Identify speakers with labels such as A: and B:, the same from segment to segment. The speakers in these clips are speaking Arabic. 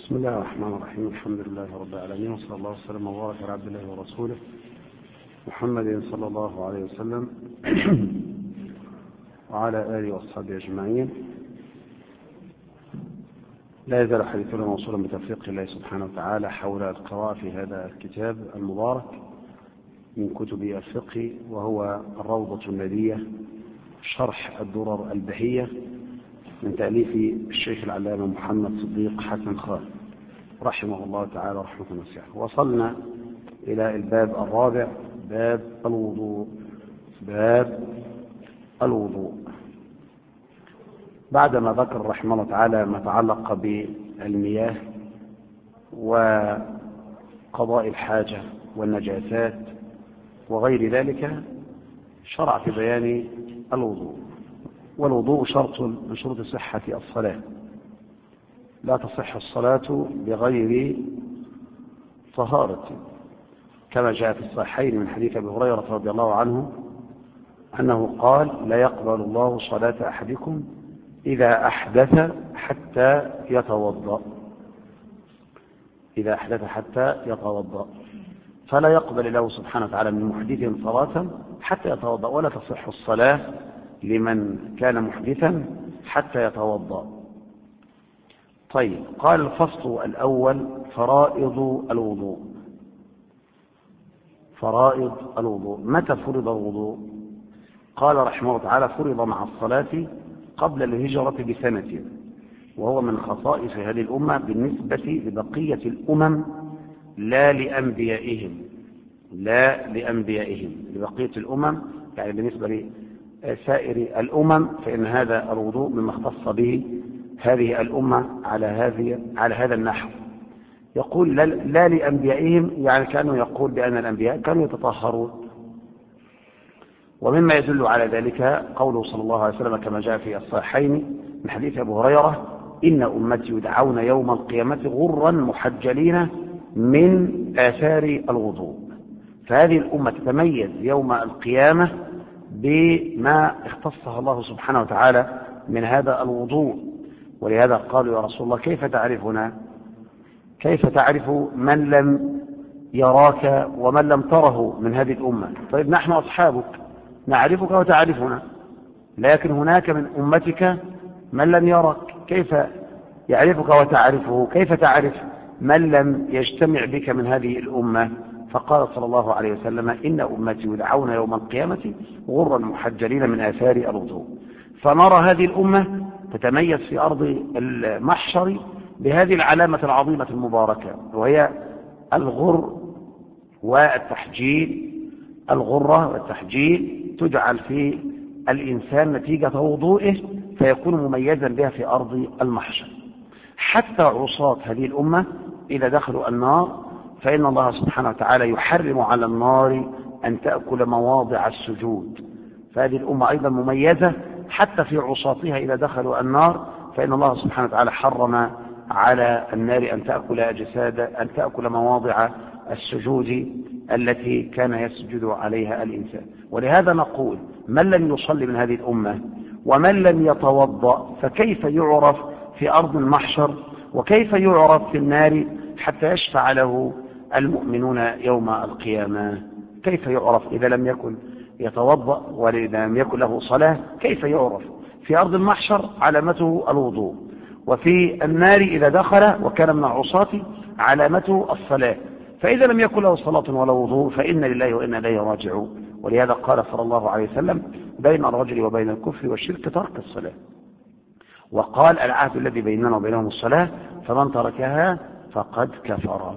A: بسم الله الرحمن الرحيم. الحمد لله رب العالمين، وصلى الله وسلم وبارك على عبد الله ورسوله محمد صلى الله عليه وسلم وعلى آله وأصحابه أجمعين. لا يزال حديثنا موصولا بتوفيق الله سبحانه وتعالى حول القراءة في هذا الكتاب المبارك من كتب الفقه، وهو الروضة الندية شرح الدرر البهية من تأليف الشيخ العلامة محمد صديق حسن خان رحمه الله تعالى رحمة واسعة. وصلنا إلى الباب الرابع، باب الوضوء. باب الوضوء بعدما ذكر رحمه الله تعالى ما تعلق بالمياه وقضاء الحاجة والنجاسات وغير ذلك، شرع في بيان الوضوء. والوضوء شرط من شروط صحة الصلاة، لا تصح الصلاة بغير طهارة، كما جاء في الصحيحين من حديث أبي هريرة رضي الله عنه أنه قال: لا يقبل الله صلاة أحدكم إذا أحدث حتى يتوضأ. إذا أحدث حتى يتوضأ، فلا يقبل الله سبحانه وتعالى من محدث صلاة حتى يتوضأ، ولا تصح الصلاة لمن كان محدثا حتى يتوضأ. طيب، قال الفصل الأول: فرائض الوضوء. فرائض الوضوء. متى فرض الوضوء؟ قال رحمه الله تعالى: فرض مع الصلاة قبل الهجرة بسنة، وهو من خصائص هذه الأمة بالنسبة لبقية الأمم، لا لأنبيائهم. لا لأنبيائهم، لبقية الأمم يعني بالنسبة لسائر الأمم، فإن هذا الوضوء مما اختص به هذه الأمة على هذا النحو. يقول لا لأنبيائهم، يعني كانوا يقول بأن الأنبياء كانوا يتطهرون. ومما يدل على ذلك قوله صلى الله عليه وسلم كما جاء في الصحيحين من حديث أبي هريرة: إن أمتي يدعون يوم القيامة غرا محجلين من آثار الوضوء. فهذه الأمة تتميز يوم القيامة بما اختصها الله سبحانه وتعالى من هذا الوضوء. ولهذا قالوا: يا رسول الله كيف تعرفنا؟ كيف تعرف من لم يراك ومن لم تره من هذه الأمة؟ طيب، نحن أصحابك نعرفك وتعرفنا، لكن هناك من أمتك من لم يرك، كيف يعرفك وتعرفه؟ كيف تعرف من لم يجتمع بك من هذه الأمة؟ فقال صلى الله عليه وسلم: إن أمتي يدعون يوم القيامة غرا محجلين من آثار الوضوء. فنرى هذه الأمة تتميز في أرض المحشر بهذه العلامة العظيمة المباركة، وهي الغر والتحجيل. الغرة والتحجيل تجعل في الإنسان نتيجة وضوئه، فيكون مميزا بها في أرض المحشر. حتى عصاة هذه الأمة إذا دخلوا النار، فإن الله سبحانه وتعالى يحرم على النار أن تأكل مواضع السجود. فهذه الأمة أيضا مميزة حتى في عصاتها إذا دخلوا النار، فإن الله سبحانه وتعالى حرم على النار أن تأكل مواضع السجود التي كان يسجد عليها الإنسان. ولهذا نقول: من لم يصلي من هذه الأمة ومن لم يتوضأ، فكيف يعرف في أرض المحشر؟ وكيف يعرف في النار حتى يشفع له المؤمنون يوم القيامة؟ كيف يعرف إذا لم يكن يتوضأ وإذا لم يكن له صلاة؟ كيف يعرف؟ في أرض المحشر علامته الوضوء، وفي النار إذا دخل وكان من العصاة علامته الصلاة. فإذا لم يكن له صلاة ولا وضوء فإن لله وإنا إليه راجعون. ولهذا قال صلى الله عليه وسلم: بين الرجل وبين الكفر والشرك ترك الصلاة. وقال: العهد الذي بيننا وبينهم الصلاة، فمن تركها فقد كفر.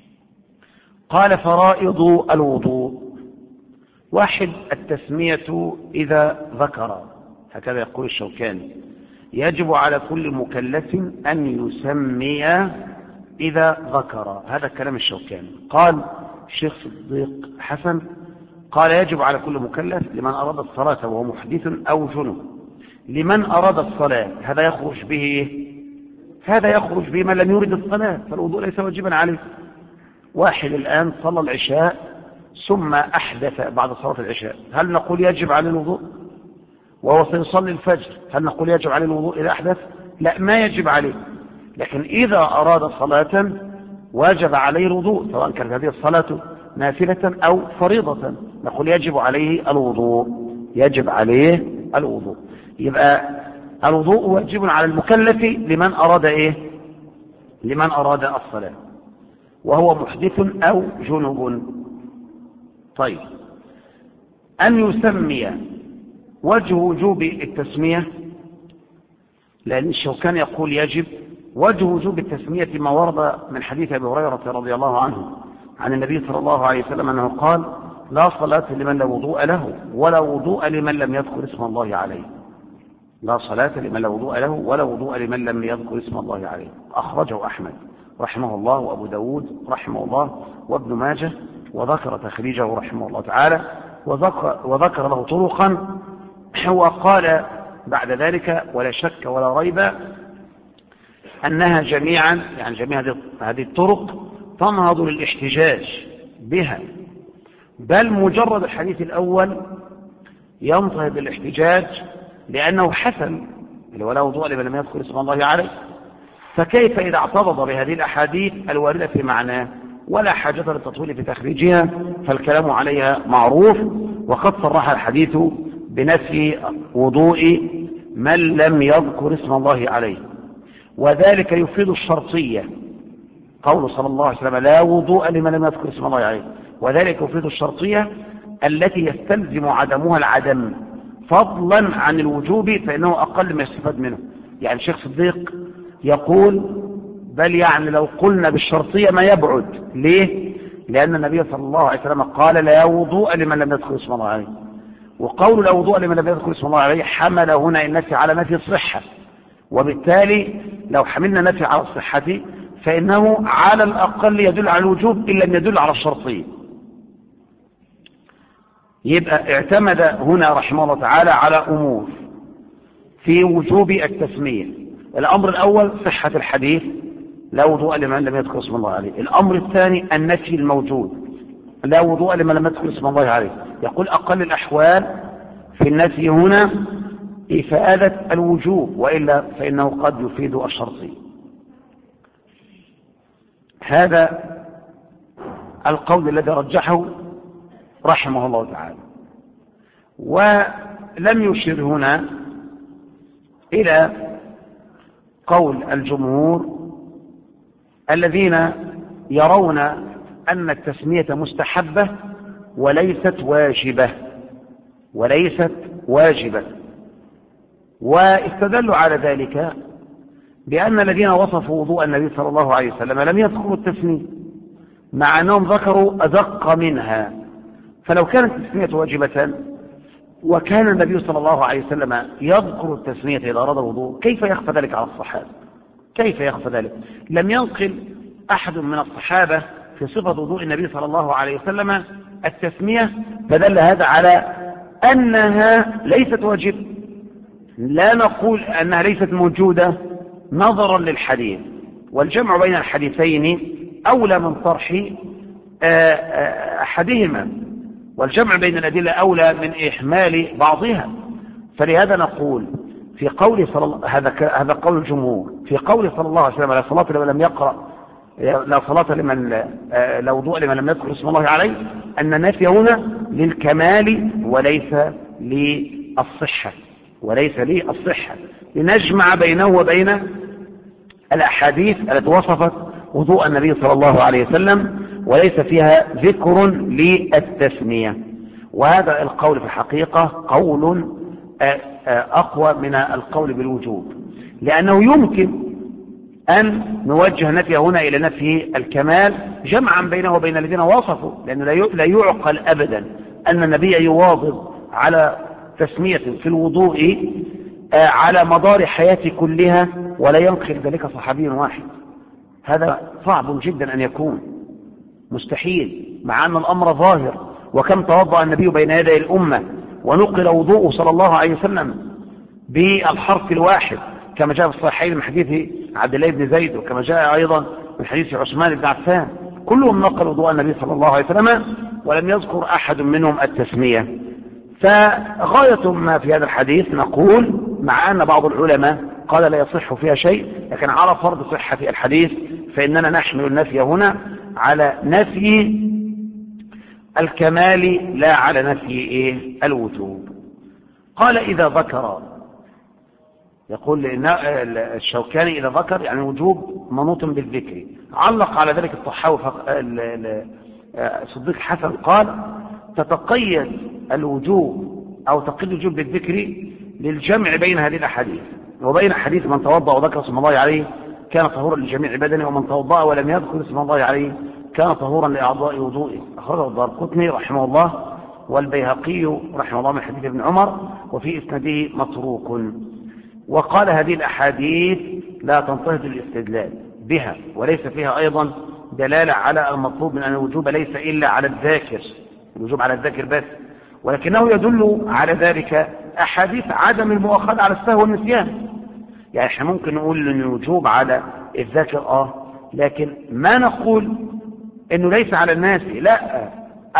A: قال: فرائض الوضوء. واحد، التسمية إذا ذكر، هكذا يقول الشوكاني: يجب على كل مكلف أن يسمي إذا ذكر. هذا كلام الشوكاني. قال الشيخ صديق حسن: قال: يجب على كل مكلف لمن أراد الصلاة وهو محدث أو جنب. لمن أراد الصلاة هذا يخرج به من لم يرد الصلاة، فالوضوء ليس واجبا عليه. واحد الآن صلى العشاء ثم أحدث بعد صلاة العشاء، هل نقول يجب عليه الوضوء؟ وهو سيصلي الفجر، هل نقول يجب عليه الوضوء إذا أحدث؟ لا، ما يجب عليه. لكن إذا أراد صلاة واجب عليه الوضوء، سواء كانت هذه الصلاة نافلة أو فريضة، نقول يجب عليه الوضوء، يجب عليه الوضوء. يبقى الوضوء واجب على المكلف لمن أراد إيه؟ لمن أراد الصلاة وهو محدث أو جنب. طيب، أن يسمي وجه وجوب التسمية، لأن الشوكاني يقول يجب. وجه وجوب التسمية ما ورد من حديث أبي هريرة رضي الله عنه عن النبي صلى الله عليه وسلم أنه قال: لا صلاة لمن لا وضوء له ولا وضوء لمن لم يذكر اسم الله عليه. لا صلاة لمن لا وضوء له ولا وضوء لمن لم يذكر اسم الله عليه. أخرجه أحمد رحمه الله وأبو داود رحمه الله وابن ماجه، وذكر تخريجه رحمه الله تعالى، وذكر له طرقا، وقال بعد ذلك: ولا شك ولا ريب أنها جميعا، يعني جميع هذه الطرق تنهض للاحتجاج بها، بل مجرد الحديث الأول ينتهض للاحتجاج لأنه حسن، ولا وضوء لمن لم يذكر اسم الله عليه. فكيف إذا اعترض بهذه الأحاديث الواردة في معناه ولا حاجة للتطويل في تخريجها، فالكلام عليها معروف، وقد صرح الحديث بنفي وضوء من لم يذكر اسم الله عليه، وذلك يفيد الشرطية. قول صلى الله عليه وسلم: لا وضوء لمن لم يذكر اسم الله عليه، وذلك يفيد الشرطية التي يستلزم عدمها العدم فضلا عن الوجوب، فإنه أقل ما يستفاد منه. يعني الشيخ صديق يقول: بل يعني لو قلنا بالشرطية ما يبعد. ليه؟ لأن النبي صلى الله عليه وسلم قال: لا وضوء لمن لم يذكر اسم الله عليه، وقول لا وضوء لمن لم يذكر اسم الله عليه حمل هنا النفي على نفي الصحة، وبالتالي لو حملنا نفي على الصحة فإنه على الأقل يدل على الوجوب إن لم يدل على الشرطية. يبقى اعتمد هنا رحمه الله تعالى على أمور في وجوب التسمية. الأمر الأول صحة الحديث: لا وضوء لمن لم يذكر اسم الله عليه. الأمر الثاني النفي الموجود: لا وضوء لمن لم يذكر اسم الله عليه. يقول أقل الأحوال في النفي هنا إفادة الوجوب، وإلا فإنه قد يفيد الشرطي. هذا القول الذي رجحه رحمه الله تعالى. ولم يشر هنا إلى قول الجمهور الذين يرون أن التسمية مستحبة وليست واجبة، واستدلوا على ذلك بأن الذين وصفوا وضوء النبي صلى الله عليه وسلم لم يذكروا التسمية، مع أنهم ذكروا أدق منها. فلو كانت التسمية واجبة وكان النبي صلى الله عليه وسلم يذكر التسمية إذا أراد الوضوء، كيف يخفى ذلك على الصحابة؟ كيف يخفى ذلك؟ لم ينقل أحد من الصحابة في صفة وضوء النبي صلى الله عليه وسلم التسمية، فدل هذا على أنها ليست واجبة. لا نقول أنها ليست موجودة نظرا للحديث، والجمع بين الحديثين أولى من طرح أحدهما، والجمع بين الأدلة أولى من إحمال بعضها. فلهذا نقول في قول هذا قول الجمهور في قول صلى الله عليه وسلم: لا صلاة لمن لم يقرأ، لا صلاة لمن لا وضوء لمن لم يذكر اسم الله عليه، أن النفي هنا للكمال وليس للصحة، لنجمع بينه وبين الأحاديث التي وصفت وضوء النبي صلى الله عليه وسلم وليس فيها ذكر للتسمية. وهذا القول في الحقيقة قول أقوى من القول بالوجوب، لأنه يمكن أن نوجه نفي هنا إلى نفي الكمال جمعا بينه وبين الذين وصفوا، لأنه لا يعقل أبدا أن النبي يواظب على تسمية في الوضوء على مدار حياته كلها ولا ينقل ذلك صحابي واحد. هذا صعب جدا أن يكون، مستحيل، مع أن الأمر ظاهر. وكم توضأ النبي بين يدي الأمة ونقل وضوءه صلى الله عليه وسلم بالحرف الواحد، كما جاء في الصحيحين من حديث عبد الله بن زيد، وكما جاء أيضا من حديث عثمان بن عفان. كلهم نقل وضوء النبي صلى الله عليه وسلم ولم يذكر أحد منهم التسمية. فغاية ما في هذا الحديث نقول، مع أن بعض العلماء قال لا يصح فيها شيء، لكن على فرض صحة الحديث فإننا نحمل النفي هنا على نفي الكمال لا على نفي الوجوب. قال إذا ذكر، يقول الشوكاني إذا ذكر يعني وجوب منوط بالذكر. علق على ذلك الطحاوي صديق حسن قال تتقيد الوجوب أو تقيد الوجوب بالذكر للجمع بين هذه الأحاديث وبين حديث من توضأ وذكر اسم الله عليه كان طهورا لجميع بدنه، ومن توضأ ولم يذكر اسم الله عليه كان طهورا لأعضاء وضوئه. أخرجه الدارقطني رحمه الله والبيهقي رحمه الله من حديث ابن عمر، وفي إسناده متروك. وقال هذه الأحاديث لا تنتهض الاستدلال بها، وليس فيها أيضا دلالة على المطلوب من أن الوجوب ليس إلا على الذاكر، الوجوب على الذاكر بس، ولكنه يدل على ذلك أحاديث عدم المؤاخذة على السهو والنسيان. يعني احنا ممكن نقول أن الوجوب على الذاكر لكن ما نقول أنه ليس على الناس، لا،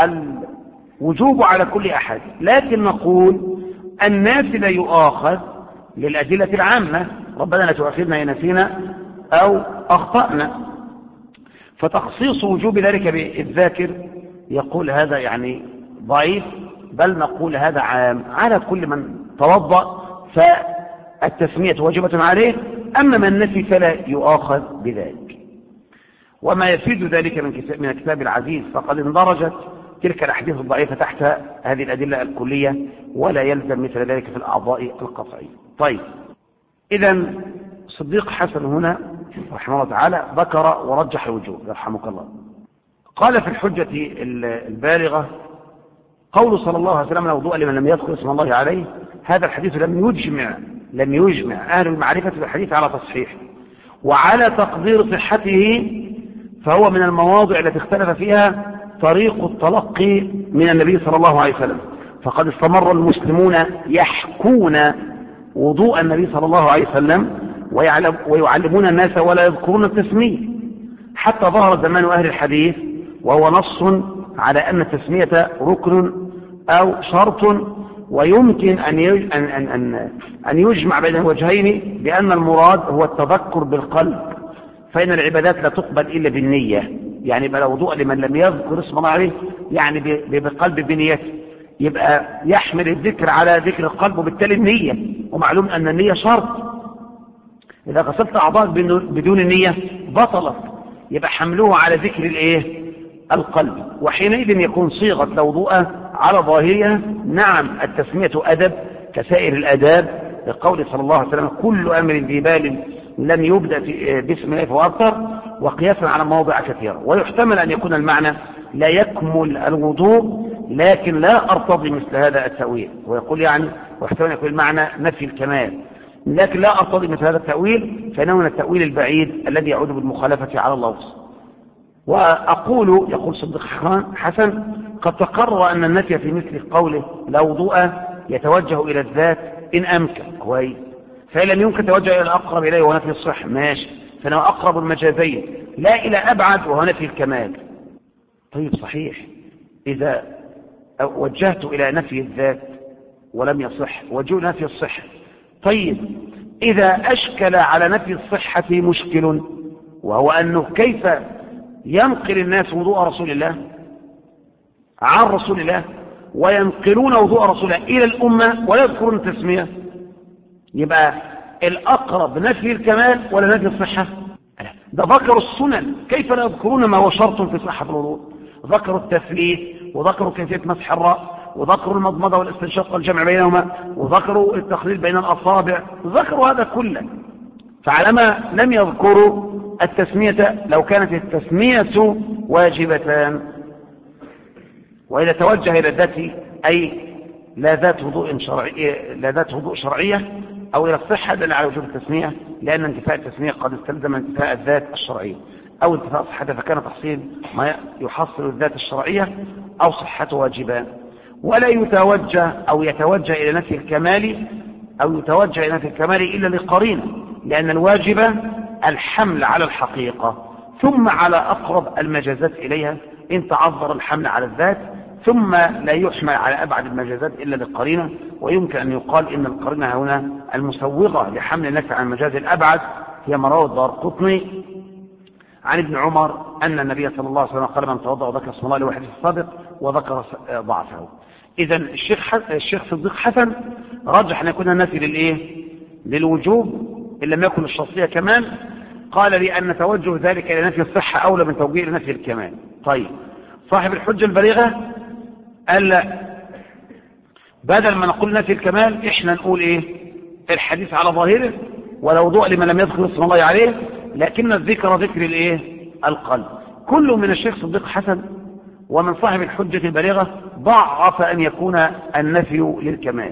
A: الوجوب على كل أحد، لكن نقول الناس لا يؤاخذ للأدلة العامة، ربنا لا تؤاخذنا إن نسينا أو أخطأنا. فتخصيص وجوب ذلك بالذاكر يقول هذا يعني ضعيف، بل نقول هذا عام على كل من توضأ فالتسمية واجبة عليه، أما من نسي فلا يؤاخذ بذلك. وما يفيد ذلك من الكتاب العزيز فقد اندرجت تلك الأحاديث الضعيفة تحت هذه الأدلة الكلية، ولا يلزم مثل ذلك في الأعضاء القطعية. طيب، إذا صديق حسن هنا رحمه الله تعالى ذكر ورجح الوجوب يرحمك الله. قال في الحجة البالغة قول صلى الله عليه وسلم لا وضوء لمن لم يذكر اسم الله عليه، هذا الحديث لم يجمع أهل المعرفة بالحديث على تصحيح وعلى تقدير صحته، فهو من المواضع التي اختلف فيها طريق التلقي من النبي صلى الله عليه وسلم. فقد استمر المسلمون يحكون وضوء النبي صلى الله عليه وسلم ويعلمون الناس ولا يذكرون التسمية حتى ظهر زمان أهل الحديث، وهو نص على أن التسمية ركن أو شرط، ويمكن أن يجمع بين الوجهين بأن المراد هو التذكر بالقلب، فإن العبادات لا تقبل إلا بالنية. يعني بلا وضوء لمن لم يذكر اسم الله عليه يعني بقلب بنيته، يبقى يحمل الذكر على ذكر القلب وبالتالي النية، ومعلوم أن النية شرط. إذا غسلت أعضاءك بدون النية بطلت، يبقى حمله على ذكر القلب، وحينئذ يكون صيغة لا وضوء على ظاهرها. نعم التسمية أدب كسائر الأداب، لقول صلى الله عليه وسلم كل أمر ذي بال لم يبدأ باسم الله فهو أكثر، وقياسا على مواضع كثيرة. ويحتمل أن يكون المعنى لا يكمل الوضوء، لكن لا أرتضي مثل هذا التأويل. ويقول يعني ويحتمل أن يكون المعنى نفي الكمال، لكن لا أرتضي مثل هذا التأويل، فإنه من التأويل البعيد الذي يعود بالمخالفة على اللفظ. وأقول يقول صديق حسن قد تقرر أن النفي في مثل قوله لا وضوء يتوجه إلى الذات إن أمكن كويس، فإن لم يمكن توجه إلى الأقرب إليه ونفي الصح ماشي، فإنه أقرب المجازين لا إلى أبعد وهو نفي الكمال. طيب صحيح، إذا وجهت إلى نفي الذات ولم يصح وجه نفي الصحة. طيب إذا أشكل على نفي الصحة مشكل، وهو أنه كيف ينقل الناس وضوء رسول الله عن رسول الله وينقلون وضوء رسول الله إلى الأمة ولا يذكرون التسمية، يبقى الأقرب نفي الكمال ولا نفي الصحة؟ ده ذكروا السنن، كيف لا يذكرون ما هو شرط في صحة الوضوء؟ ذكروا التثليث، وذكروا كيفية مسح الرأس، وذكروا المضمضة والاستنشاق والجمع بينهما، وذكروا التخليل بين الأصابع، ذكروا هذا كله. فعلما لم يذكروا التسمية لو كانت التسمية واجبتان، وإذا توجه إلى الذات أي لا ذات وضوء شرعية أو إلى الصحة دل على وجوب التسمية، لأن انتفاء التسمية قد استلزم انتفاء الذات الشرعية أو انتفاء صحتها، فكان تحصيل ما يحصل الذات الشرعية أو صحته واجبان. ولا يتوجه أو يتوجه إلى نفي الكمال إلا لقرينة، لأن الواجب الحمل على الحقيقة ثم على أقرب المجازات إليها. إن تعذر الحمل على الذات ثم لا يحمل على أبعد المجازات إلا للقرينة. ويمكن أن يقال إن القرينة هنا المسوغة لحمل النفي عن المجاز الأبعد هي ما رواه الدارقطني عن ابن عمر أن النبي صلى الله عليه وسلم قال من توضأ وذكر اسم الله لوحده الصادق وذكر ضعفه. إذا الشيخ صديق حسن رجح أن يكون النفي للوجوب إن لم يكن الشرطية كمان. قال لأن توجه ذلك إلى نفي الصحة أولى من توجيه إلى نفي الكمال. طيب صاحب الحجة البليغة قال لا، بدل ما نقول نفي الكمال احنا نقول الحديث على ظاهره ولا وضوء لمن لم يذكر اسم الله عليه، لكن الذكر ذكر القلب. كل من الشيخ صديق حسن ومن صاحب الحجة البليغة ضعف أن يكون النفي للكمال،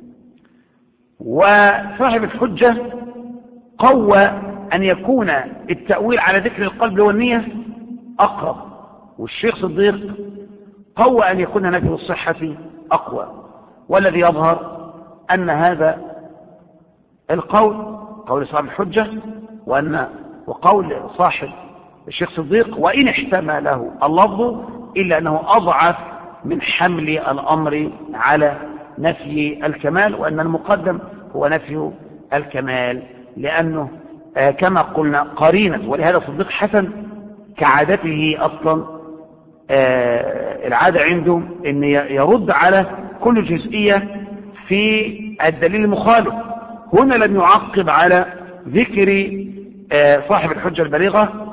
A: وصاحب الحجة قوى أن يكون التأويل على ذكر القلب والنية أقرب، والشيخ صديق قوى أن يكون نفي الصحة أقوى. والذي يظهر أن هذا القول قول صاحب الحجة وقول صاحب الشيخ صديق وإن احتمله اللفظ إلا أنه أضعف من حمل الأمر على نفي الكمال، وأن المقدم هو نفي الكمال لأنه كما قلنا قرينة. ولهذا صديق حسن كعادته أصلا العادة عنده أن يرد على كل جزئية في الدليل المخالف. هنا لم يعقب على ذكر صاحب الحجة البليغة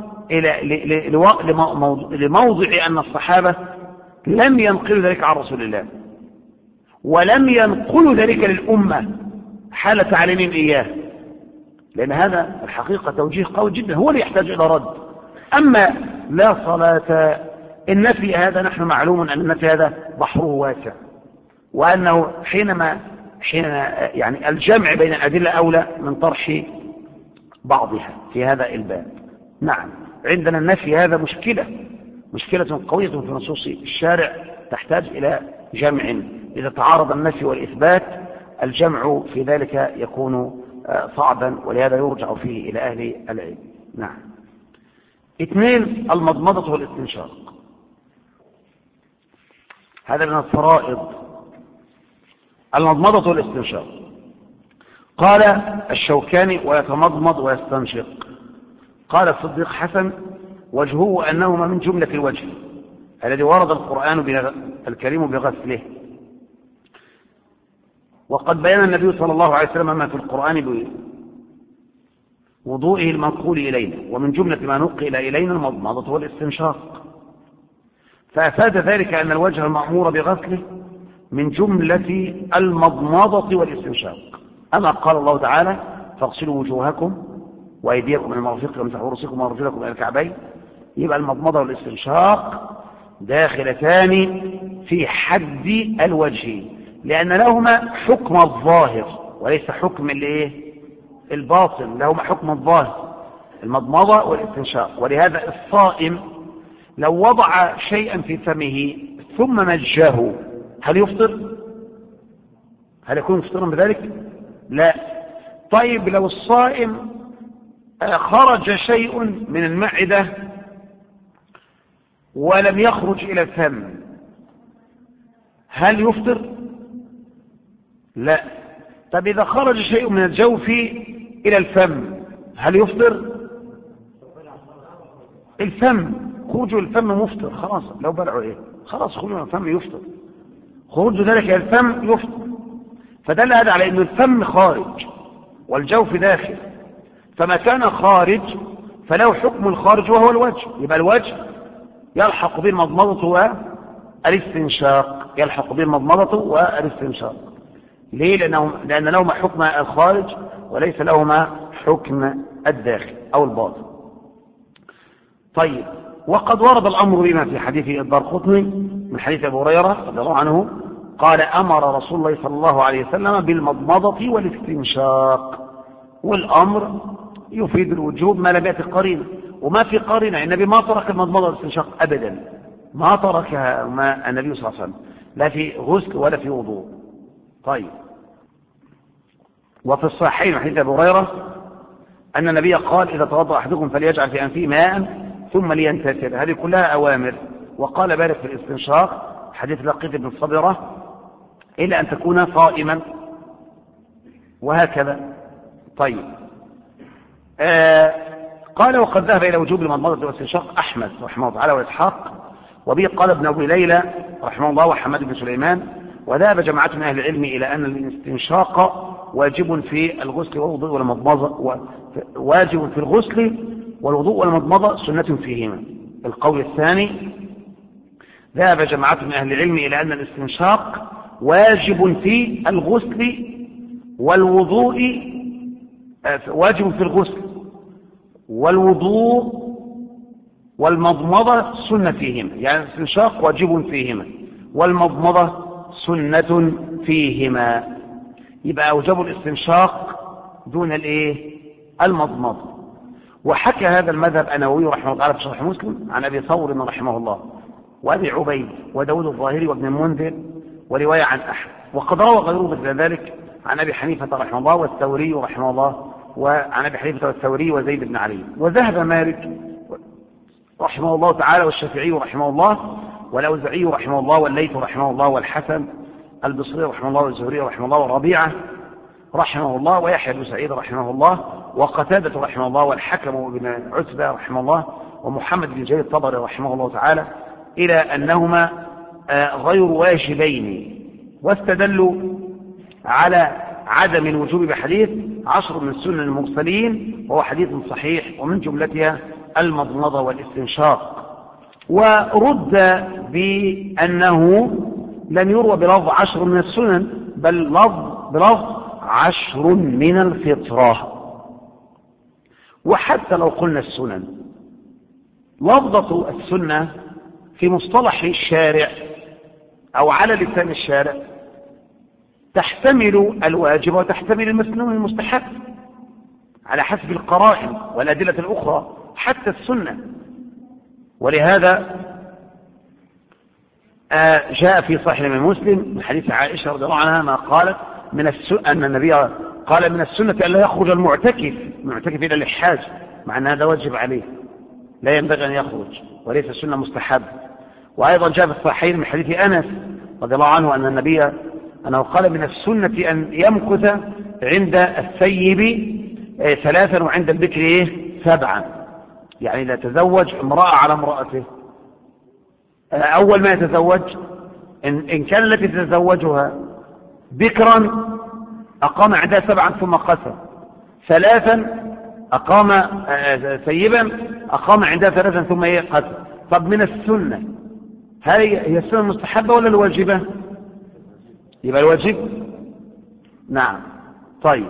A: لموضع أن الصحابة لم ينقلوا ذلك عن رسول الله ولم ينقلوا ذلك للأمة حال تعليمهم إياه، لأن هذا الحقيقة توجيه قوي جدا هو اللي يحتاج إلى رد. أما لا صلاة النفي هذا نحن معلوم أن النفي هذا بحره واسع، وأنه حين يعني الجمع بين الأدلة أولى من طرح بعضها في هذا الباب. نعم عندنا النفي هذا مشكلة قوية في نصوص الشارع تحتاج إلى جمع. إذا تعارض النفي والإثبات الجمع في ذلك يكون صعبا، ولهذا يرجع فيه إلى أهل العلم. نعم. 2 المضمضة والاستنشاق، هذا من الفرائض المضمضة والاستنشاق. قال الشوكاني ويتمضمض ويستنشق. قال الصديق حسن وجهه أنهما من جملة الوجه الذي ورد القرآن الكريم بغسله، وقد بيان النبي صلى الله عليه وسلم ما في القرآن بوضوئه المنقول إلينا، ومن جملة ما نقل إلينا المضمضة والاستنشاق، فأفاد ذلك أن الوجه المأمور بغسله من جملة المضمضة والاستنشاق. أما قال الله تعالى فاغسلوا وجوهكم وأيديكم من المرافق وامسحوا رؤوسكم وأرجلكم إلى الكعبين، يبقى المضمضة والاستنشاق داخلتان في حد الوجه، لأن لهما حكم الظاهر وليس حكم الباطن، لهما حكم الظاهر المضمضة والاستنشاق. ولهذا الصائم لو وضع شيئا في فمه ثم مجاه هل يفطر؟ هل يكون مفطرا بذلك؟ لا. طيب لو الصائم خرج شيء من المعدة ولم يخرج إلى الفم هل يفطر؟ لا. طب إذا خرج شيء من الجوف إلى الفم هل يفطر؟ الفم خروج الفم مفطر خلاص، لو بلعوا خلاص خروج الفم يفطر، خروج ذلك إلى الفم يفطر. فدل هذا على أن الفم خارج والجوف داخل، فما كان خارج فله حكم الخارج وهو الوجه، يبقى الوجه يلحق به المضمضة والاستنشاق، يلحق به المضمضة والاستنشاق. ليه؟ لأن لهما حكم الخارج وليس لهما حكم الداخل أو الباطن. طيب وقد ورد الأمر بما في حديث الدارقطني من حديث أبي هريرة رضي الله عنه قال أمر رسول الله صلى الله عليه وسلم بالمضمضة والاستنشاق، والأمر يفيد الوجوب ما لم يأتي قرينة، وما في قرينة. النبي ما ترك المضمضة والاستنشاق أبدا، ما تركها النبي صلى الله عليه وسلم لا في غسل ولا في وضوء. طيب وفي الصحيحين من حديث أبي هريرة أن النبي قال إذا توضأ أحدكم فليجعل في أنفه ماء ثم لينتثر، هذه كلها أوامر. وقال بارك في الاستنشاق حديث لقيط بن صبرة إلا أن تكون صائما، وهكذا. طيب، قال وقد ذهب إلى وجوب المضمضة والاستنشاق أحمد رحمه الله تعالى وإسحاق، وبه قال ابن أبي ليلى رحمه الله وحماد بن سليمان. وذهب جماعة من أهل العلم إلى أن الاستنشاق واجب في الغسل والوضوء والمضمضة، واجب في الغسل والوضوء والمضمضة سنة فيهما. القول الثاني، ذهب جماعة من أهل العلم إلى أن الاستنشاق واجب في الغسل والوضوء، واجب في الغسل والوضوء والمضمضة سنة فيهما، يعني الاستنشاق واجب فيهما والمضمضة سنة فيهما. يبقى أوجب الاستنشاق دون المضمضة. وحكى هذا المذهب النووي رحمه الله تعالى في شرح مسلم عن أبي ثور رحمه الله وأبي عبيد وداود الظاهري وابن المنذر، ورواية عن أحمد. وقد روى غيره مثل ذلك عن أبي حنيفة رحمه الله والثوري رحمه الله، وعن أبي حنيفة والثوري وزيد بن علي. وذهب مالك رحمه الله تعالى والشافعي رحمه الله والأوزاعي رحمه الله والليث رحمه الله والحسن البصري رحمه الله والزهري رحمه الله وربيعة رحمه الله ويحيى بن سعيد رحمه الله وقتادة رحمه الله والحكم بن عتبة رحمه الله ومحمد بن جرير الطبري رحمه الله تعالى إلى أنهما غير واجبين، واستدلوا على عدم الوجوب بحديث 10 من سنن المرسلين، وهو حديث صحيح ومن جملتها المضمضة والاستنشاق. ورد بأنه لم يروى بلفظ 10 من السنن، بل بلفظ 10 من الفطرة. وحتى لو قلنا السنن، لفظة السنة في مصطلح الشارع أو على لسان الشارع تحتمل الواجب وتحتمل المسنون المستحب على حسب القرائن والأدلة الأخرى، حتى السنة. ولهذا جاء في صحيح الإمام مسلم من حديث عائشة رضي الله عنها ما قالت أن النبي قال من السنة أن لا يخرج المعتكف إلى الحاج، مع أن هذا واجب عليه لا ينبغي أن يخرج وليس السنة مستحب. وأيضا جاء في الصحيحين من حديث أنس رضي الله عنه أن النبي أنه قال من السنة أن يمكث عند الثيب 3 وعند البكر 7، يعني إذا تزوج امرأة على امرأته أول ما يتزوج إن كان التي تتزوجها بكرا أقام عندها 7 ثم قسم 3، أقام ثيبا أقام عندها 3 ثم قسم. طب من السنة هي السنة المستحبة ولا الواجبة؟ يبقى الواجب. نعم. طيب،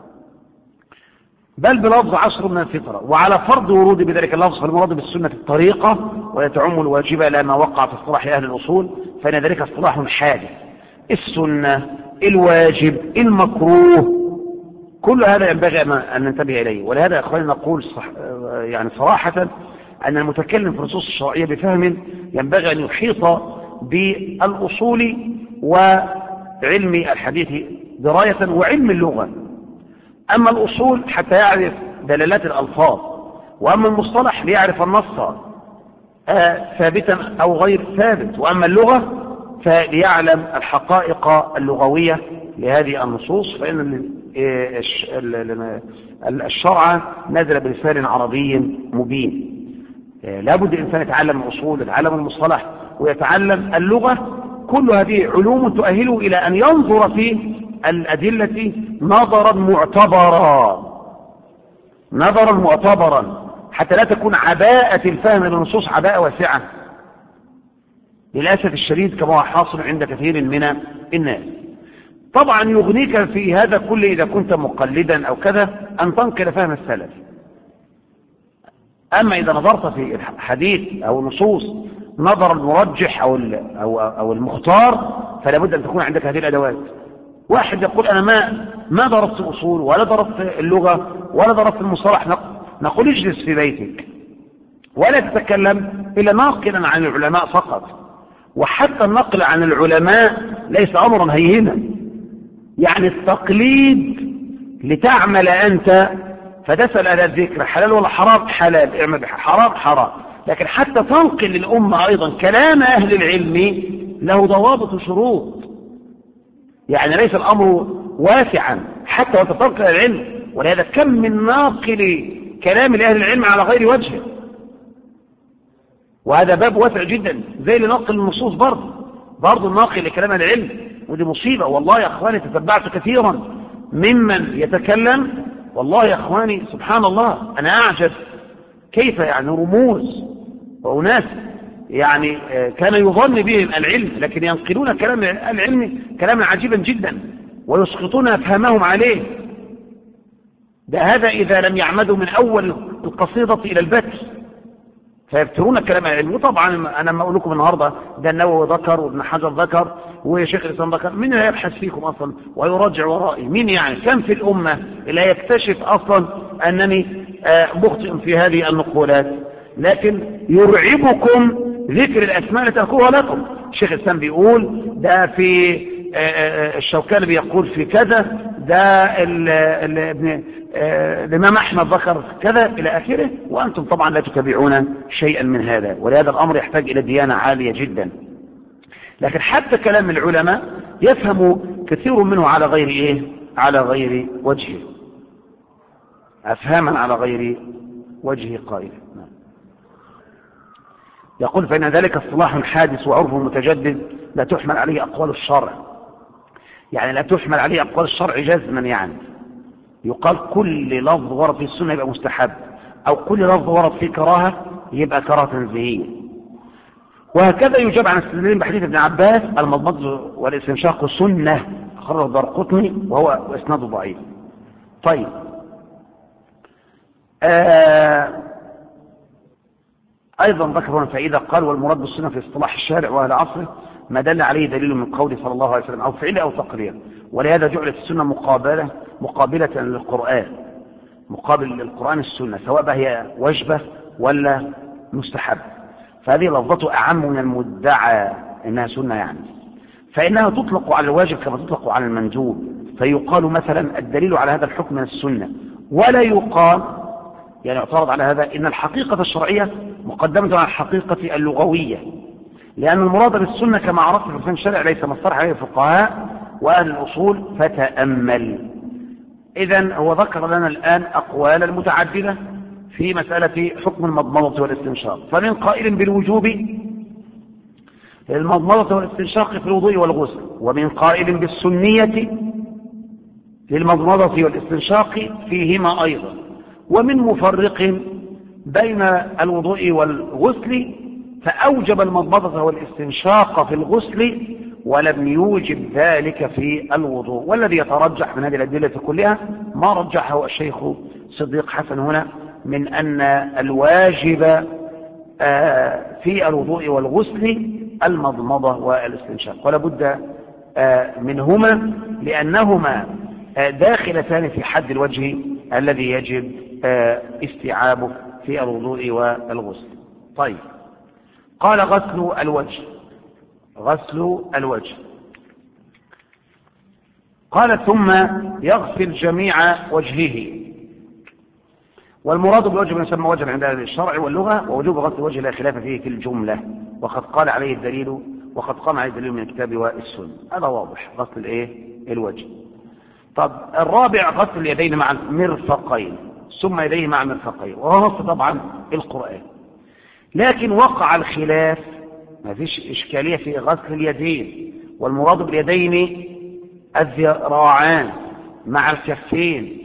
A: بل بلفظ 10 من الفطرة. وعلى فرض ورود بذلك اللفظ فالمراد بالسنة الطريقة ويتعم الواجبة لا ما وقع في اصطلاح أهل الأصول، فإن ذلك اصطلاح حادث. السنة، الواجب، المكروه، كل هذا ينبغي أن ننتبه إليه. ولهذا يا أخواني نقول يعني صراحة أن المتكلم في النصوص الشرعية بفهم ينبغي أن يحيط بالأصول وعلم الحديث دراية وعلم اللغة. أما الأصول حتى يعرف دلالات الألفاظ، وأما المصطلح ليعرف النص ثابتا أو غير ثابت، وأما اللغة فليعلم الحقائق اللغوية لهذه النصوص، فإن الشرع نزل بلسان عربي مبين. لابد الإنسان يتعلم الأصول، يتعلم المصطلح، ويتعلم اللغة. كل هذه علوم تؤهله إلى أن ينظر في الأدلة نظرا معتبرا حتى لا تكون عباءة الفهم للنصوص عباءة واسعة للأسف الشديد كما هو حاصل عند كثير من الناس. طبعا يغنيك في هذا كله إذا كنت مقلدا أو كذا أن تنقل فهم السلف. أما إذا نظرت في الحديث أو النصوص نظر المرجح أو المختار فلا بد أن تكون عندك هذه الأدوات. واحد يقول أنا ما درست الأصول ولا درست اللغة ولا درست المصطلح، نقول اجلس في بيتك ولا تتكلم إلا ناقلا عن العلماء فقط. وحتى النقل عن العلماء ليس أمرا هينا، يعني التقليد لتعمل أنت فتسأل على الذكر حلال ولا حرام، حلال اعمل حرام حرام، لكن حتى تنقل للأمة أيضا كلام أهل العلم له ضوابط وشروط، يعني ليس الأمر واسعا حتى وتترك العلم. ولهذا كم من ناقل كلام لأهل العلم على غير وجهه، وهذا باب واسع جدا، زي اللي ناقل النصوص برضه الناقل لكلام العلم، ودي مصيبة والله يا أخواني. تتبعت كثيرا ممن يتكلم، والله يا أخواني سبحان الله أنا أعجب كيف يعني رموز وأناس يعني كان يظن بهم العلم، لكن ينقلون كلام العلم كلاما عجيبا جدا ويسقطون أفهامهم عليه. ده هذا إذا لم يعمدوا من أول القصيدة إلى البتر، فيبترون كلام العلم. وطبعا أنا ما أقول لكم النهاردة ده النووي ذكر وابن حجر ذكر وشيخ الإسلام ذكر، مين اللي يبحث فيكم أصلا ويراجع ورائي؟ مين يعني؟ كم في الأمة اللي يكتشف أصلا أنني مخطئ في هذه النقولات؟ لكن يرعبكم ذكر الأسماء لتذكرها لكم. شيخ الإسلام بيقول ده، في الشوكاني بيقول في كذا، ده الإمام أحمد ذكر كذا إلى آخره، وأنتم طبعا لا تتبعون شيئا من هذا. ولهذا الأمر يحتاج إلى ديانة عالية جدا. لكن حتى كلام العلماء يفهم كثير منه على غير إيه؟ على غير وجهه، أفهاما على غير وجه قائل. يقول فإن ذلك اصطلاح حادث وعرف متجدد لا تحمل عليه أقوال الشرع، يعني لا تحمل عليه أقوال الشرع جزما، يعني يقال كل لفظ ورد في السنة يبقى مستحب، أو كل لفظ ورد في كراهة يبقى كراهة تنزيهية. وهكذا يجاب عن السنين بحديث ابن عباس المضمض والاستنشاق سنة، أخرجه الدارقطني وهو إسناده ضعيف. طيب أيضا ذكرنا فإذا قال والمراد بالسنة في اصطلاح الشارع وأهل عصره ما دل عليه دليل من قوله صلى الله عليه وسلم أو فعله أو تقريره. ولهذا جعلت السنة مقابلة للقرآن، مقابل للقرآن السنة، سواء بقى هي واجبة ولا مستحب. فهذه لفظته أعم من المدعى إنها سنة، يعني فإنها تطلق على الواجب كما تطلق على المندوب. فيقال مثلا الدليل على هذا الحكم من السنة، ولا يقال يعني يعترض على هذا إن الحقيقة الشرعية مقدمة على الحقيقة اللغوية، لأن المراد بالسنة كما عرفت في لسان الشرع ليس ما اصطلح عليه الفقهاء وأهل الأصول فتأمل. إذن هو ذكر لنا الآن أقوالا متعددة في مسألة حكم المضمضة والاستنشاق. فمن قائل بالوجوب للمضمضة والاستنشاق في الوضوء والغسل، ومن قائل بالسنية للمضمضة والاستنشاق فيهما أيضا، ومن مفرق بين الوضوء والغسل فأوجب المضمضة والاستنشاق في الغسل ولم يوجب ذلك في الوضوء. والذي يترجح من هذه الأدلة كلها ما رجحه الشيخ صديق حسن هنا من أن الواجب في الوضوء والغسل المضمضة والاستنشاق، ولا بد منهما لأنهما داخلتان في حد الوجه الذي يجب استيعابه في الوضوء والغسل. طيب قال غسل الوجه قال ثم يغسل جميع وجهه. والمراد بالوجه يسمى وجها عند اهل الشرع واللغة، ووجوب غسل الوجه لا خلاف فيه في الجملة، وقد قام عليه الدليل من الكتاب والسنة. هذا واضح غسل الوجه. طب الرابع غسل اليدين مع المرفقين، ثم يديه مع المرفقين، وهو نص طبعا القرآن. لكن وقع الخلاف، ما فيش إشكالية في غسل اليدين، والمراد باليدين الذراعان مع الكفين،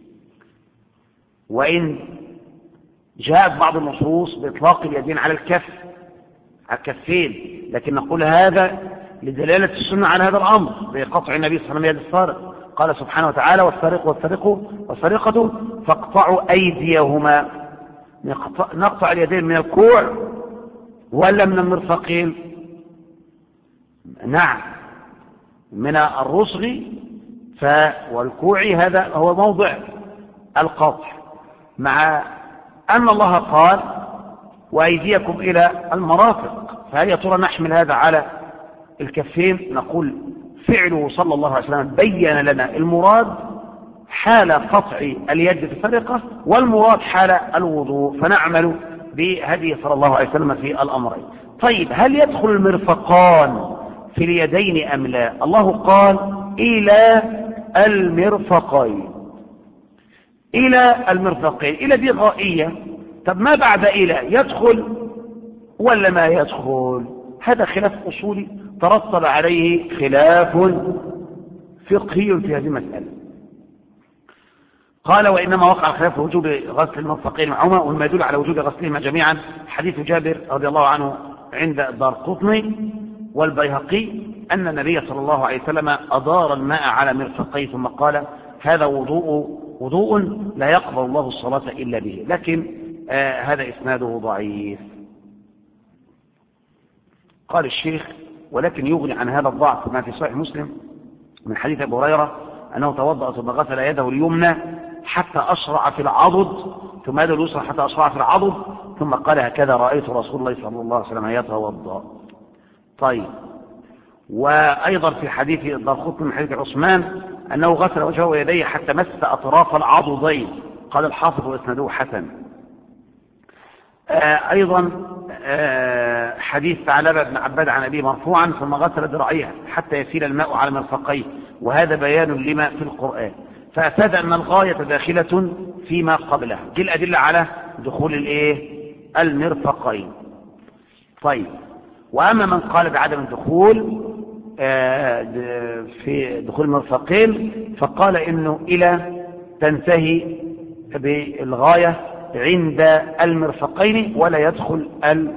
A: وإن جاءت بعض النصوص بإطلاق اليدين على الكفين، لكن نقول هذا لدلالة السنة على هذا الأمر بقطع النبي صلى الله عليه وسلم يد السارق. قال سبحانه وتعالى والسارقة فاقطعوا أيديهما. نقطع اليدين من الكوع ولا من المرفقين؟ نعم من الرسغ والكوع، هذا هو موضع القطع، مع أن الله قال وأيديكم إلى المرافق. فهل يا ترى نحمل هذا على الكفين؟ نقول فعله صلى الله عليه وسلم بين لنا المراد حال قطع اليد في السرقة، والمراد حال الوضوء، فنعمل بهدي صلى الله عليه وسلم في الأمرين. طيب هل يدخل المرفقان في اليدين أم لا؟ الله قال إلى المرفقين. إلى المرفقين، إلى دي غائية. طب ما بعد إلى يدخل ولا ما يدخل؟ هذا خلاف أصولي ترتب عليه خلاف فقهي في هذه المسألة. قال وإنما وقع الخلاف في وجوب غسل المرفقين معهما، وما يدل على وجوب غسلهما جميعا حديث جابر رضي الله عنه عند الدارقطني والبيهقي أن النبي صلى الله عليه وسلم أدار الماء على مرفقيه ثم قال هذا وضوء لا يقبل الله الصلاة إلا به، لكن هذا إسناده ضعيف. قال الشيخ ولكن يغني عن هذا الضعف ما في صحيح مسلم من حديث أبي هريرة أنه توضأ ثم غسل يده اليمنى حتى أشرع في العضد ثم يده اليسرى حتى أشرع في العضد ثم قال هكذا رأيت رسول الله صلى الله عليه وسلم يتوضأ. طيب، وأيضا في حديث الدارقطني من حديث عثمان أنه غسل وجهه ويديه حتى مس أطراف العضدين، قال الحافظ وإسناده حسن. أيضا حديث ثعلبة بن عباد عن أبيه مرفوعا ثم غسل ذراعيه حتى يسيل الماء على مرفقيه، وهذا بيان لما في القرآن، فأفاد أن الغاية داخلة فيما قبله. دي الأدلة على دخول المرفقين. طيب، وأما من قال بعدم الدخول في دخول المرفقين فقال إنه إلى تنتهي بالغاية عند المرفقين ولا يدخل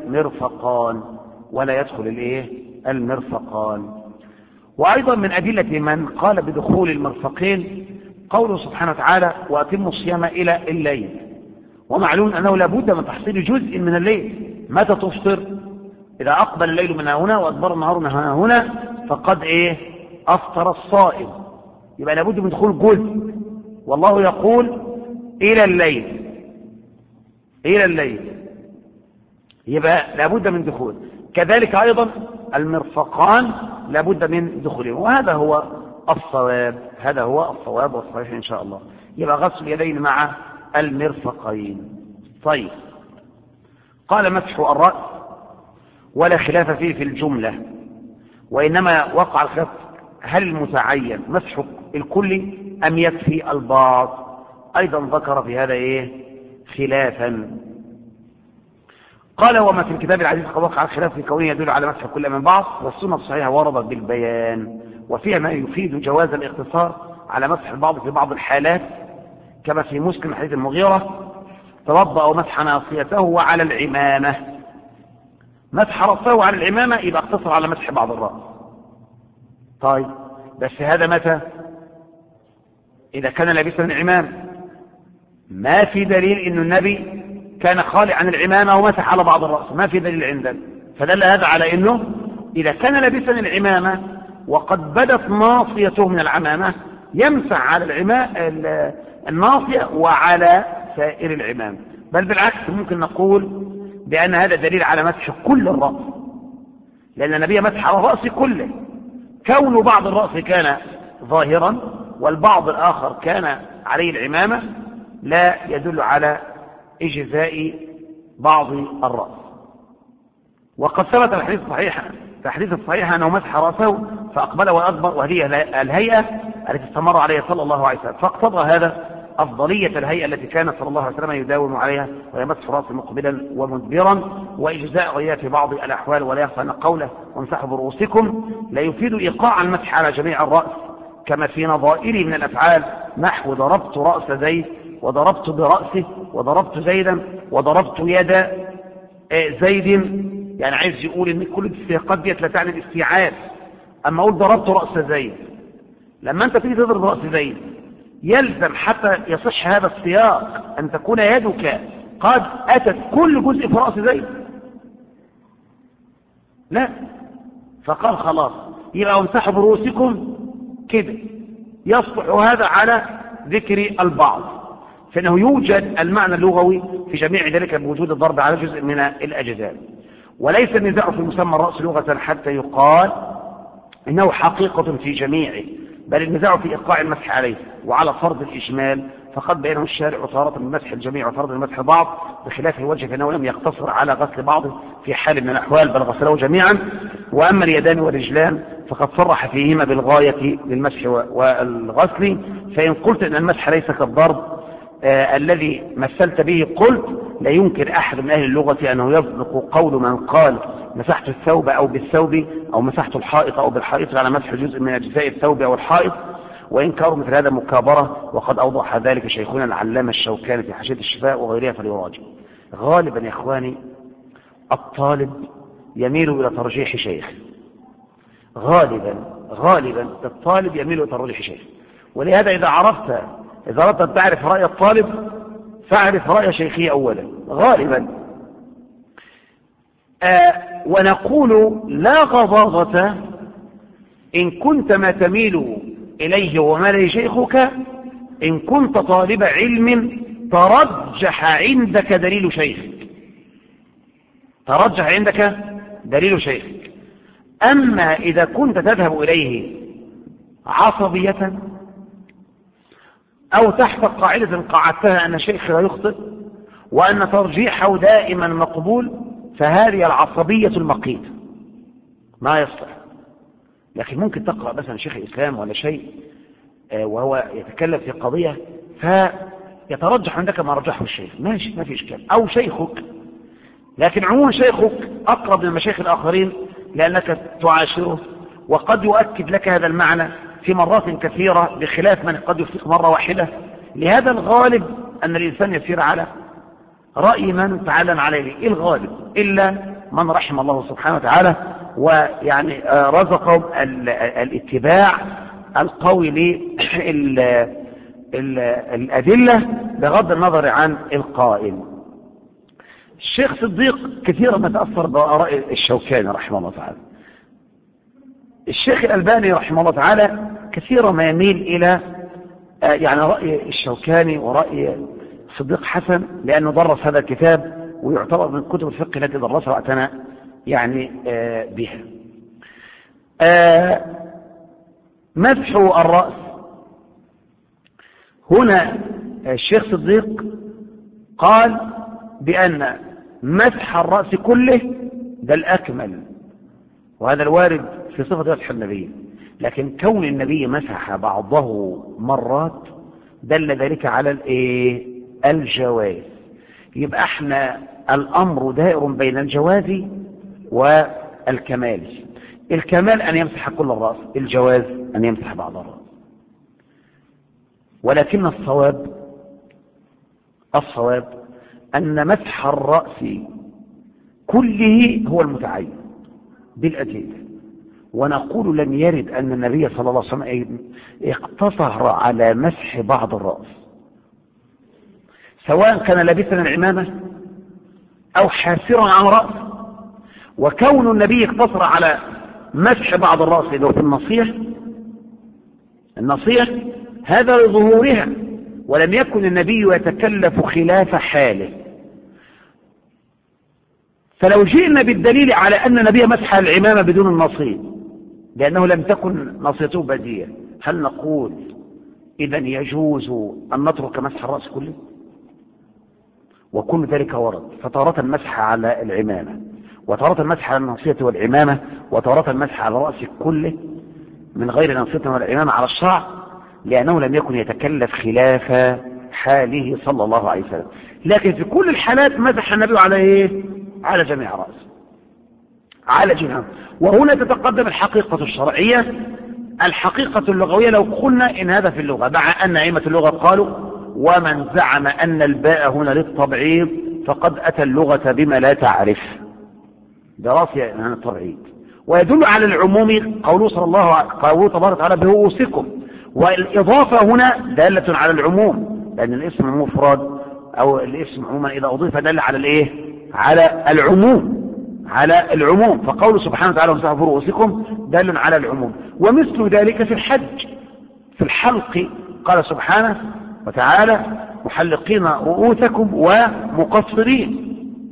A: المرفقان. وأيضا من أدلة من قال بدخول المرفقين قوله سبحانه وتعالى وأتموا الصيام إلى الليل، ومعلوم أنه لابد من تحصيل جزء من الليل. متى تفطر؟ إذا أقبل الليل من هنا وأدبر النهار من هنا فقد أفطر الصائم، يبقى لابد من دخول جزء، والله يقول إلى الليل يبقى لابد من دخول. كذلك أيضا المرفقان لابد من دخولهم، وهذا هو الصواب والصحيح إن شاء الله. يبقى غسل اليدين مع المرفقين. طيب، قال مسح الرأس ولا خلاف فيه في الجملة، وإنما وقع الخلاف هل المتعين مسح الكل أم يكفي البعض. أيضا ذكر في هذا خلافا. قال وما في الكتاب العزيز قد وقع الخلاف في كونه يدل على مسح كل من بعض، والسنة الصحيحة وردت بالبيان، وفيها ما يفيد جواز الاقتصار على مسح البعض في بعض الحالات، كما في مسلم حديث المغيرة توضأ ومسح ناصيته وعلى العمامة. مسح رأسه على العمامة يبقى اقتصر على مسح بعض الرأس. طيب، بس هذا متى؟ إذا كان لابسا العمام. ما في دليل إن النبي كان خالع عن العمامة ومسح على بعض الرأس، ما في دليل عندنا. فدل هذا على إنه إذا كان لابسا العمامة وقد بدت ناصيته من العمامة يمسح على الناصية وعلى سائر العمامة. بل بالعكس ممكن نقول بأن هذا دليل على مسح كل الرأس، لأن النبي مسح على الرأس كله. كون بعض الرأس كان ظاهرا والبعض الآخر كان عليه العمامة لا يدل على إجزاء بعض الرأس. وقد ثبت في الحديث الصحيح أنه مسح رأسه فأقبل وأدبر، وهذه الهيئة التي استمر عليها صلى الله عليه وسلم، فاقتضى هذا أفضلية الهيئة التي كان صلى الله عليه وسلم يداوم عليها، وهي مسح رأسه مقبلا ومدبرا، وإجزاء غيرها في بعض الأحوال. ولا يخفى أن قوله وامسحوا برؤوسكم لا يفيد إيقاع المسح على جميع الرأس، كما في نظائره من الأفعال نحو ضربت رأس زيد وضربت برأسه وضربت زيدا وضربت يد زيد. يعني عايز يقول ان كل السياقات دي لا تعني الاستيعاب. اما اقول ضربت رأس زيد، لما انت تيجي تضرب رأس زيد يلزم حتى يصح هذا السياق ان تكون يدك قد اتت كل جزء في رأس زيد؟ لا. فقال خلاص يبقى امسحوا برؤوسكم كده، يصلح هذا على ذكر البعض، فإنه يوجد المعنى اللغوي في جميع ذلك بوجود الضرب على جزء من الأجزاء. وليس النزاع في مسمى الرأس لغة حتى يقال إنه حقيقة في جميعه، بل النزاع في إيقاع المسح عليه وعلى فرض الإجمال، فقد بينه الشارع تارة من مسح الجميع وفرض المسح بعض، بخلاف الوجه فإنه لم يقتصر على غسل بعضه في حال من الأحوال بل غسله جميعا. وأما اليدان والرجلان فقد صرح فيهما بالغاية للمسح والغسل. فإن قلت أن المسح ليس كالضرب الذي مثلت به، قلت لا يمكن أحد من أهل اللغة أنه يصدق قول من قال مسحت الثوب أو بالثوب، أو مسحت الحائط أو بالحائط على مسح جزء من أجزاء الثوب أو الحائط، وإنكار مثل هذا مكابرة، وقد أوضح ذلك شيخنا العلامة الشوكاني في حاشية الشفاء وغيرها فليراجع. غالبا يا إخواني الطالب يميل إلى ترجيح شيخ، غالبا الطالب يميل إلى ترجيح شيخ. ولهذا إذا أردت أن تعرف رأي الطالب فاعرف رأي شيخه أولا غالبا. ونقول لا غضاضة إن كنت ما تميل إليه وما إليه شيخك، إن كنت طالب علم ترجح عندك دليل شيخك. أما إذا كنت تذهب إليه عصبية أو تحت قاعدة قاعدتها أن شيخ لا يخطئ وأن ترجيحه دائما مقبول، فهذه العصبية المقيتة ما يصلح. لكن ممكن تقرأ مثلا شيخ الإسلام ولا شيء وهو يتكلم في قضية فيترجح عندك ما رجحه الشيخ، ماشي ما في إشكال، أو شيخك. لكن عموما شيخك أقرب من المشايخ الآخرين لأنك تعاشره، وقد يؤكد لك هذا المعنى في مرات كثيرة بخلاف من قد يفتق مرة واحدة. لهذا الغالب أن الإنسان يسير على رأي من تعلم عليه، الغالب إلا من رحم الله سبحانه وتعالى ويعني رزقهم الاتباع القوي للأدلة بغض النظر عن القائل. الشيخ صديق كثيرا ما تأثر بآراء الشوكاني رحمه الله تعالى. الشيخ الألباني رحمه الله تعالى كثيرا ما يميل إلى يعني رأي الشوكاني ورأي صديق حسن، لأنه درس هذا الكتاب ويعتبر من كتب الفقه التي درسها وقتنا يعني بها. مسح الرأس هنا الشيخ صديق قال بأن مسح الرأس كله ده الأكمل، وهذا الوارد في صفة مسح النبي. لكن كون النبي مسح بعضه مرات دل ذلك على الجواز. يبقى احنا الأمر دائر بين الجواز والكمال. الكمال أن يمسح كل الرأس، الجواز أن يمسح بعض الرأس. ولكن الصواب أن مسح الرأس كله هو المتعين بالأدلة. ونقول لم يرد أن النبي صلى الله عليه وسلم اقتصر على مسح بعض الرأس، سواء كان لابسا العمامة أو حاسرا عن رأس. وكون النبي اقتصر على مسح بعض الرأس لو في النصيح هذا لظهورها، ولم يكن النبي يتكلف خلاف حاله. فلو جئنا بالدليل على أن النبي مسح العمامة بدون النصيح لأنه لم تكن نصيته بدية، هل نقول إذن يجوز أن نترك مسح الرأس كله؟ وكل ذلك ورد، فتارة المسح على العمامة، وتارة المسح على النصية والعمامة، وتارة المسح على الرأس كله من غير نصية والعمامة على الشعر، لأنه لم يكن يتكلف خلاف حاله صلى الله عليه وسلم. لكن في كل الحالات مسح النبي على على جميع رأسه، على جميع. وهنا تتقدم الحقيقة الشرعية. الحقيقة اللغوية لو قلنا إن هذا في اللغة، مع أن أئمة اللغة قالوا ومن زعم أن الباء هنا للتبعيض فقد أتى اللغة بما لا تعرف، دراسة عن التبعيض. ويدل على العموم قوله تبارك وتعالى برؤوسكم، والإضافة هنا دالة على العموم، لأن الاسم المفرد أو الاسم عموما إذا أضيف دل على على العموم. فقوله سبحانه وتعالى وامسحوا برؤوسكم دال على العموم. ومثل ذلك في الحج، في الحلق قال سبحانه وتعالى محلقين رؤوسكم ومقصرين،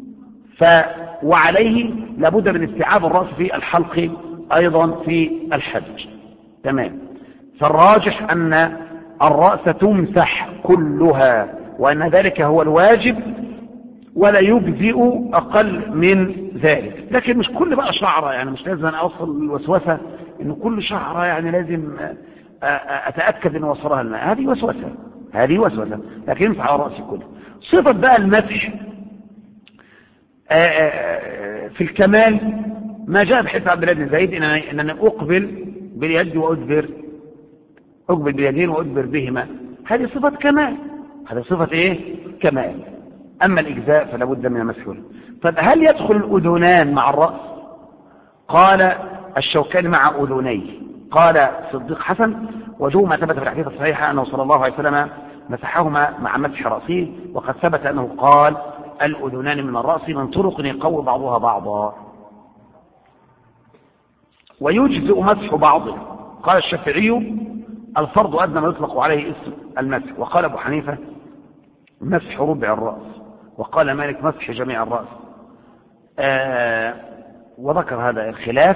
A: وعليه لابد من استيعاب الرأس في الحلق أيضا في الحج. تمام. فالراجح أن الرأس تمسح كلها، وأن ذلك هو الواجب ولا يجزئ أقل من ذلك. لكن مش كل بقى شعرة، يعني مش لازم أوصل الوسوسة إن كل شعرة يعني لازم أتأكد إن وصلها الماء. هذه وسوسة، هذه وسوسة، لكن ينفع على رأسي كله. صفة بقى المسح في الكمال ما جاء بحيث عبد الله بن زيد إنني أقبل باليد وأدبر، أقبل باليدين وأدبر بهما. هذه صفة كمال، هذه صفة إيه؟ كمال. أما الإجزاء فلا بد من المسح. طب هل يدخل الأذنان مع الرأس؟ قال الشوكاني مع أذنيه. قال صديق حسن وجوه ما ثبت في الحديث الصحيحة أنه صلى الله عليه وسلم مسحهما مع مسح رأسه، وقد ثبت أنه قال الأذنان من الرأس من طرق يقوي بعضها بعضا، ويجزئ مسح بعضه. قال الشافعي الفرض أدنى ما يطلق عليه اسم المسح، وقال أبو حنيفة مسح ربع الرأس، وقال مالك مسح جميع الرأس. وذكر هذا الخلاف.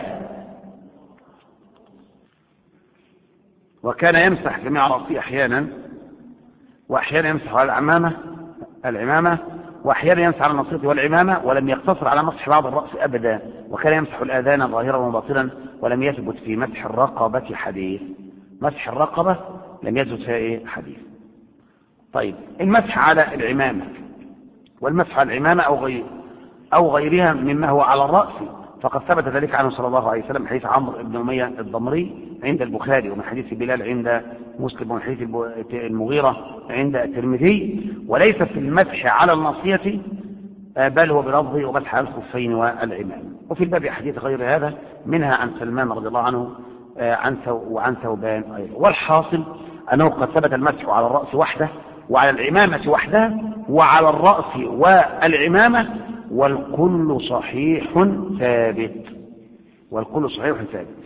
A: وكان يمسح جميع رأسه أحيانا، وأحيانا يمسح على العمامة، وأحيانا يمسح على النصية والعمامة، ولم يقتصر على مسح بعض الرأس أبدا. وكان يمسح الآذان ظاهرا وباطنا، ولم يثبت في مسح الرقبة حديث. مسح الرقبة لم يثبت فيها حديث. طيب المسح على العمامة والمسح على العمامة أو غيرها مما هو على الرأس، فقد ثبت ذلك عنه صلى الله عليه وسلم حديث عمرو بن أمية الضمري عند البخاري، ومن حديث بلال عند مسلم، ومن حديث المغيرة عند الترمذي. وليس في المسح على الناصية بل هو بلفظه ومسح على الخفين والعمام. وفي الباب حديث غير هذا منها عن سلمان رضي الله عنه وعن ثوبان أيضا. والحاصل أنه قد ثبت المسح على الرأس وحده، وعلى العمامة وحدها، وعلى الرأس والعمامة، والكل صحيح ثابت، والكل صحيح ثابت.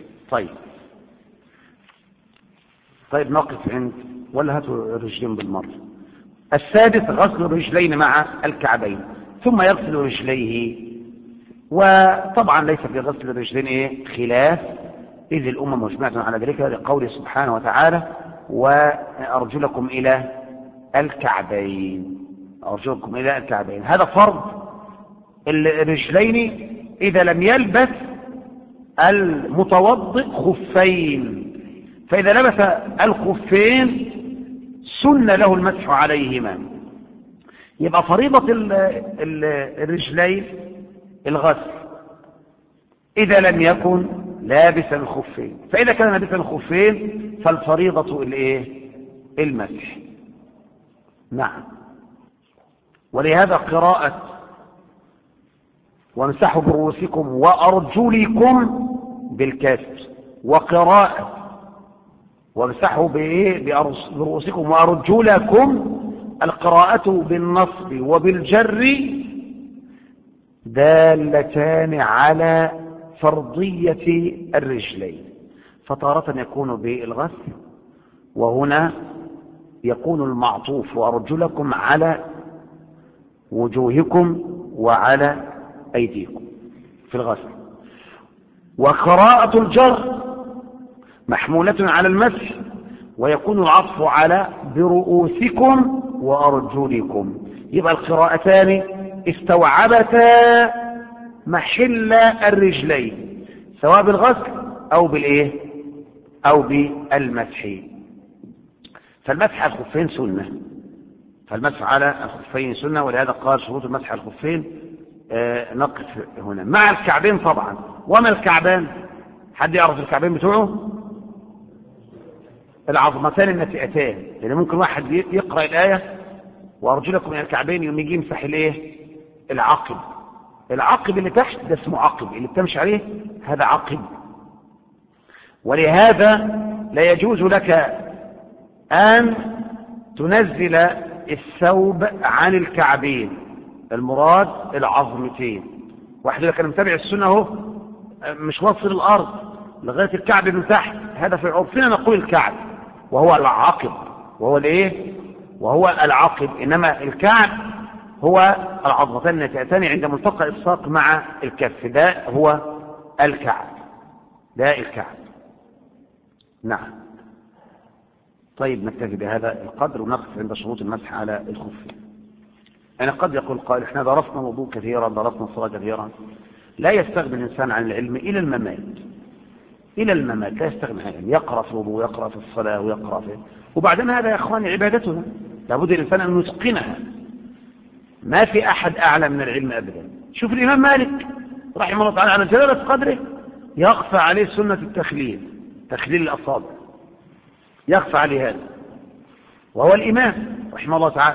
A: طيب نقف عند ولا هاتوا الرجلين بالمرة. السادس غسل الرجلين مع الكعبين، ثم يغسل رجليه. وطبعا ليس في غسل الرجلين خلاف، إذ الأمة مجمعة على ذلك لقوله سبحانه وتعالى وأرجلكم إلى الكعبين. أرجلكم إلى الكعبين هذا فرض الرجلين إذا لم يلبس المتوضئ خفين. فإذا لبس الخفين سن له المسح عليهما. يبقى فريضة الرجلين الغسل إذا لم يكن لابسا الخفين، فإذا كان لابسا الخفين فالفريضة المسح. نعم. ولهذا قراءة وامسحوا برؤوسكم وأرجلكم بالكسر، وقراءة وامسحوا برؤوسكم وأرجلكم القراءة بالنصب وبالجر دالتان على فرضية الرجلين، فتارة يكون بالغسل، وهنا يكون المعطوف وأرجلكم على وجوهكم وعلى أيديكم في الغسل. وقراءة الجر محمولة على المسح، ويكون العطف على برؤوسكم وأرجلكم. يبقى القراءتان استوعبتا محل الرجلين سواء بالغسل أو بالمسح. فالمسح على الخفين سنة، فالمسح على الخفين سنة، ولهذا قال شروط المسح على الخفين نقف هنا مع الكعبين طبعا. وما الكعبان؟ حد يعرف الكعبين بتوعه؟ العظمتان النتئتان. يعني ممكن واحد يقرأ الآية وأرجلكم إلى الكعبين يوم يجي يمسح العقب. العقب اللي تحت ده اسمه عقب، اللي بتمشي عليه هذا عقب. ولهذا لا يجوز لك أن تنزل الثوب عن الكعبين، المراد العظمتين. واحد يقول لك أنا متابع السنة اهو مش واصل الأرض لغاية الكعب من تحت، هذا في عرفنا نقول الكعب وهو العقب، وهو العقب. إنما الكعب هو العظمتان التي عند ملتقى الساق مع الكف، ده هو الكعب، ده الكعب. نعم. طيب نكتفي بهذا القدر ونقف عند شروط المسح على الخف. يعني قد يقول قائل احنا درسنا الوضوء كثيرا، درسنا الصلاة كثيرا. لا يستغني الإنسان عن العلم إلى الممات، إلى الممات لا يستغني عن العلم، يقرأ في الوضوء ويقرأ في الصلاة ويقرأ في، وبعدين هذا يا إخواني عبادتنا، لابد الإنسان أن يتقنها. ما في أحد أعلى من العلم أبدا. شوف الإمام مالك رحمه الله تعالى على جلالة قدره يخفى عليه سنة التخليل، تخليل الأصابع، يخفى عليه هذا، وهو الإمام رحمه الله تعالى.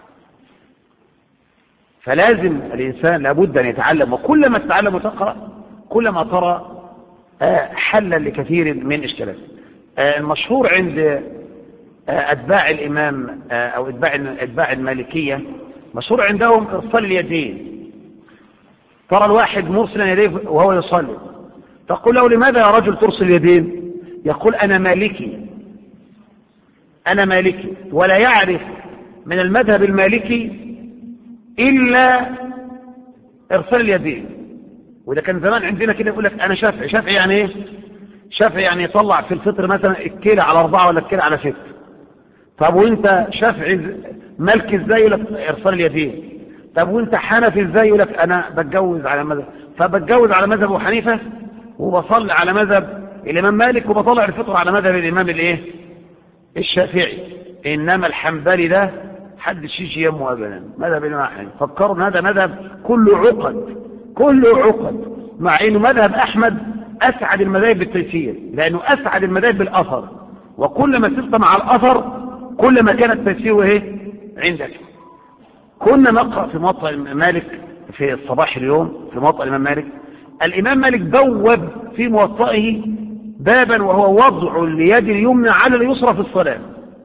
A: فلازم الإنسان لابد أن يتعلم، وكلما تتعلم وتقرأ كلما ترى حلا لكثير من إشكالات. المشهور عند أتباع الإمام أو أتباع المالكية، مشهور عندهم إرسال اليدين. ترى الواحد مرسلا يديه وهو يصلي، تقول له لماذا يا رجل ترسل اليدين؟ يقول أنا مالكي، أنا مالكي، ولا يعرف من المذهب المالكي إلا إرسال اليدين. وإذا كان زمان عندنا كده يقول لك أنا شافعي. شافعي يعني إيه؟ شافعي يعني يطلع في الفطر مثلا الكيلة على 4 ولا الكيلة على 6. طب وانت شافعي مالكي ازاي؟ يقول لك إرسال اليدين. طب وانت حنفي ازاي؟ يقول لك أنا بتجوز على مذهب، فبتجوز على مذهب أبو حنيفة وبصلي على مذهب الإمام مالك وبطلع الفطر على مذهب الإمام الإيه؟ الشافعي. إنما الحنبلي ده حدش يجي يمه أبدا، مذهب الإمام أحمد. فكروا ان هذا مذهب كله عقد، كله عقد، مع انه مذهب أحمد أسعد المذاهب بالتيسير، لأنه أسعد المذاهب بالأثر، وكلما سرت مع الأثر كلما كان التيسير ايه عندك. كنا نقرأ في موطأ مالك في الصباح اليوم، في موطأ الإمام مالك، الإمام مالك بوب في موطئه بابا وهو وضع اليد اليمنى على اليسرى في الصلاة.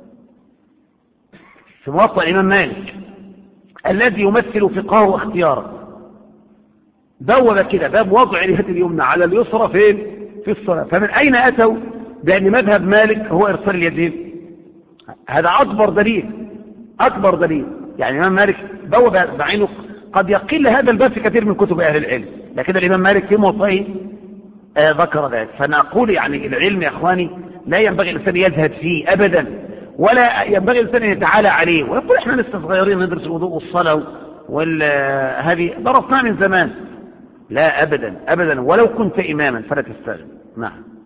A: في موطأ الإمام مالك الذي يمثل فقهه واختياره، بوب كده باب وضع اليد اليمنى على اليسرى فين؟ في الصلاة. فمن أين أتوا بأن مذهب مالك هو إرسال اليدين؟ هذا أكبر دليل، أكبر دليل. يعني الإمام مالك بوب بعينه. قد يقل هذا الباب في كثير من كتب أهل العلم، لكن الإمام مالك في موطئه ذكر ذلك. فنقول يعني العلم يا أخواني لا ينبغي الإنسان يزهد فيه أبدا، ولا ينبغي الإنسان أن يتعالى عليه ويقول إحنا لسه صغيرين ندرس الوضوء والصلاة هذه درسناها من زمان. لا أبدا أبدا، ولو كنت إماما فلا تستغل. نعم.